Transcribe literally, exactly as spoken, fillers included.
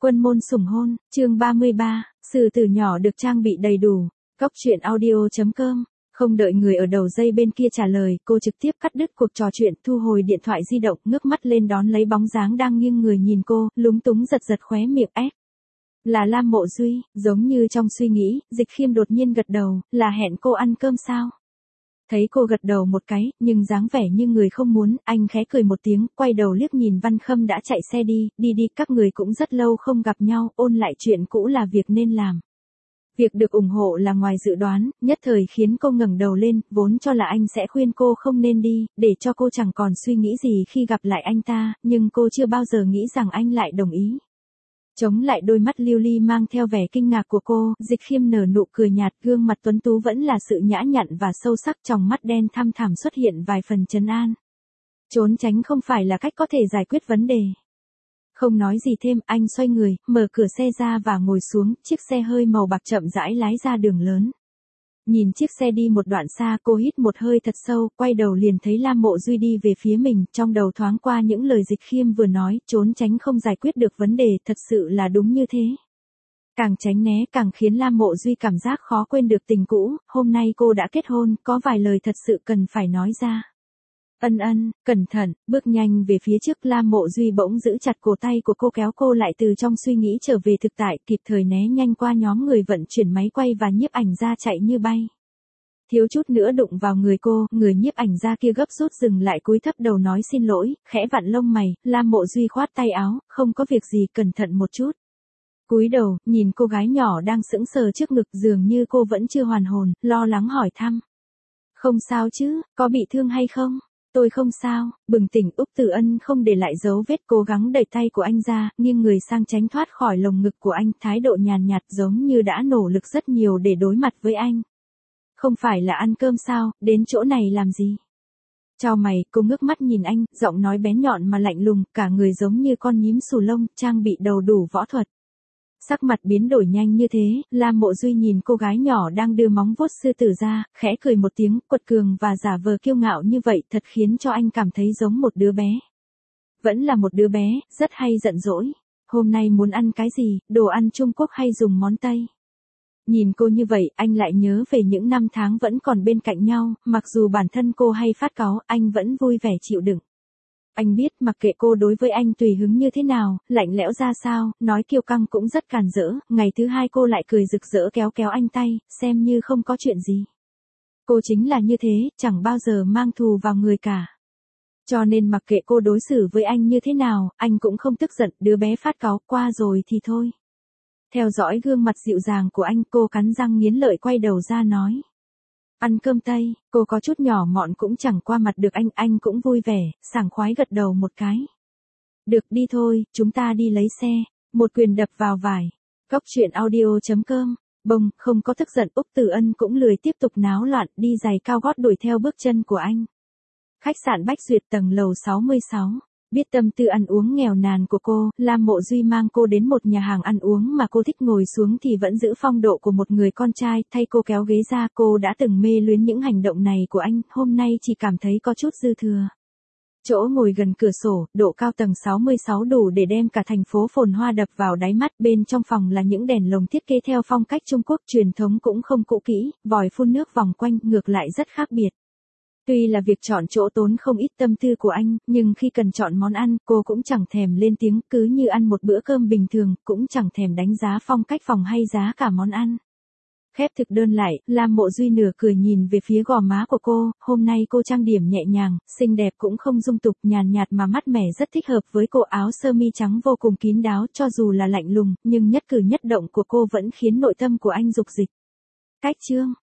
Quân môn sủng hôn, chương ba mươi ba, sử tử nhỏ được trang bị đầy đủ. Cóc truyện audio chấm com. Không đợi người ở đầu dây bên kia trả lời, cô trực tiếp cắt đứt cuộc trò chuyện, thu hồi điện thoại di động, ngước mắt lên đón lấy bóng dáng đang nghiêng người nhìn cô, lúng túng giật giật khóe miệng ép. Là Lam Mộ Duy, giống như trong suy nghĩ, Dịch Khiêm đột nhiên gật đầu, là hẹn cô ăn cơm sao? Thấy cô gật đầu một cái, nhưng dáng vẻ như người không muốn, anh khẽ cười một tiếng, quay đầu liếc nhìn Văn Khâm đã chạy xe đi, đi đi, các người cũng rất lâu không gặp nhau, ôn lại chuyện cũ là việc nên làm. Việc được ủng hộ là ngoài dự đoán, nhất thời khiến cô ngẩng đầu lên, vốn cho là anh sẽ khuyên cô không nên đi, để cho cô chẳng còn suy nghĩ gì khi gặp lại anh ta, nhưng cô chưa bao giờ nghĩ rằng anh lại đồng ý. Chống lại đôi mắt lưu ly mang theo vẻ kinh ngạc của cô, Dịch Khiêm nở nụ cười nhạt, gương mặt tuấn tú vẫn là sự nhã nhặn và sâu sắc, trong mắt đen thăm thẳm xuất hiện vài phần trấn an. Trốn tránh không phải là cách có thể giải quyết vấn đề. Không nói gì thêm, anh xoay người, mở cửa xe ra và ngồi xuống, chiếc xe hơi màu bạc chậm rãi lái ra đường lớn. Nhìn chiếc xe đi một đoạn xa, cô hít một hơi thật sâu, quay đầu liền thấy Lam Mộ Duy đi về phía mình, trong đầu thoáng qua những lời Dịch Khiêm vừa nói, trốn tránh không giải quyết được vấn đề, thật sự là đúng như thế. Càng tránh né càng khiến Lam Mộ Duy cảm giác khó quên được tình cũ, hôm nay cô đã kết hôn, có vài lời thật sự cần phải nói ra. Ân ân, cẩn thận, bước nhanh về phía trước, Lam Mộ Duy bỗng giữ chặt cổ tay của cô, kéo cô lại từ trong suy nghĩ trở về thực tại, kịp thời né nhanh qua nhóm người vận chuyển máy quay và nhiếp ảnh gia chạy như bay. Thiếu chút nữa đụng vào người cô, người nhiếp ảnh gia kia gấp rút dừng lại, cúi thấp đầu nói xin lỗi, khẽ vặn lông mày, Lam Mộ Duy khoát tay áo, không có việc gì, cẩn thận một chút. Cúi đầu, nhìn cô gái nhỏ đang sững sờ trước ngực, dường như cô vẫn chưa hoàn hồn, lo lắng hỏi thăm. Không sao chứ, có bị thương hay không? Tôi không sao, bừng tỉnh Úc Tử Ân không để lại dấu vết, cố gắng đẩy tay của anh ra, nghiêng người sang tránh thoát khỏi lồng ngực của anh, thái độ nhàn nhạt giống như đã nỗ lực rất nhiều để đối mặt với anh. Không phải là ăn cơm sao, đến chỗ này làm gì? Chau mày, cô ngước mắt nhìn anh, giọng nói bén nhọn mà lạnh lùng, cả người giống như con nhím xù lông, trang bị đầu đủ võ thuật. Sắc mặt biến đổi nhanh như thế, Lam Mộ Duy nhìn cô gái nhỏ đang đưa móng vuốt sư tử ra, khẽ cười một tiếng, quật cường và giả vờ kiêu ngạo như vậy thật khiến cho anh cảm thấy giống một đứa bé. Vẫn là một đứa bé, rất hay giận dỗi. Hôm nay muốn ăn cái gì, đồ ăn Trung Quốc hay dùng món Tây? Nhìn cô như vậy, anh lại nhớ về những năm tháng vẫn còn bên cạnh nhau, mặc dù bản thân cô hay phát cáu, anh vẫn vui vẻ chịu đựng. Anh biết mặc kệ cô đối với anh tùy hứng như thế nào, lạnh lẽo ra sao, nói kiêu căng cũng rất càn rỡ, ngày thứ hai cô lại cười rực rỡ kéo kéo anh tay, xem như không có chuyện gì. Cô chính là như thế, chẳng bao giờ mang thù vào người cả. Cho nên mặc kệ cô đối xử với anh như thế nào, anh cũng không tức giận, đứa bé phát cáu qua rồi thì thôi. Theo dõi gương mặt dịu dàng của anh, cô cắn răng nghiến lợi quay đầu ra nói. Ăn cơm Tây, cô có chút nhỏ mọn cũng chẳng qua mặt được anh, anh cũng vui vẻ, sảng khoái gật đầu một cái. Được đi thôi, chúng ta đi lấy xe, một quyền đập vào vải. Cóc truyện audio chấm com, bông, không có tức giận, Úc Tử Ân cũng lười tiếp tục náo loạn, đi giày cao gót đuổi theo bước chân của anh. Khách sạn Bách Duyệt tầng lầu sáu mươi sáu. Biết tâm tư ăn uống nghèo nàn của cô, Lam Mộ Duy mang cô đến một nhà hàng ăn uống mà cô thích, ngồi xuống thì vẫn giữ phong độ của một người con trai, thay cô kéo ghế ra, cô đã từng mê luyến những hành động này của anh, hôm nay chỉ cảm thấy có chút dư thừa. Chỗ ngồi gần cửa sổ, độ cao tầng sáu mươi sáu đủ để đem cả thành phố phồn hoa đập vào đáy mắt, bên trong phòng là những đèn lồng thiết kế theo phong cách Trung Quốc truyền thống cũng không cũ kỹ, vòi phun nước vòng quanh, ngược lại rất khác biệt. Tuy là việc chọn chỗ tốn không ít tâm tư của anh, nhưng khi cần chọn món ăn, cô cũng chẳng thèm lên tiếng, cứ như ăn một bữa cơm bình thường, cũng chẳng thèm đánh giá phong cách phòng hay giá cả món ăn. Khép thực đơn lại, Lam Mộ Duy nửa cười nhìn về phía gò má của cô, hôm nay cô trang điểm nhẹ nhàng, xinh đẹp cũng không dung tục, nhàn nhạt mà mát mẻ, rất thích hợp với cô, áo sơ mi trắng vô cùng kín đáo, cho dù là lạnh lùng, nhưng nhất cử nhất động của cô vẫn khiến nội tâm của anh dục dịch. Cách chương